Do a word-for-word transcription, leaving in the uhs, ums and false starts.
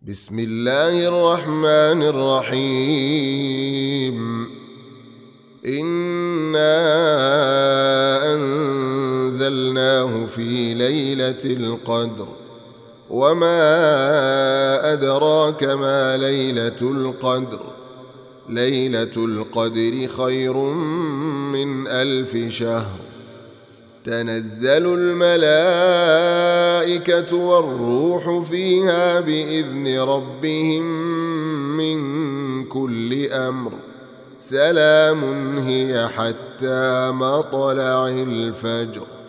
بسم الله الرحمن الرحيم إنا أنزلناه في ليلة القدر وما أدراك ما ليلة القدر ليلة القدر خير من ألف شهر تنزل الملائكة والروح فيها بإذن ربهم من كل أمر سلام هي حتى مطلع الفجر.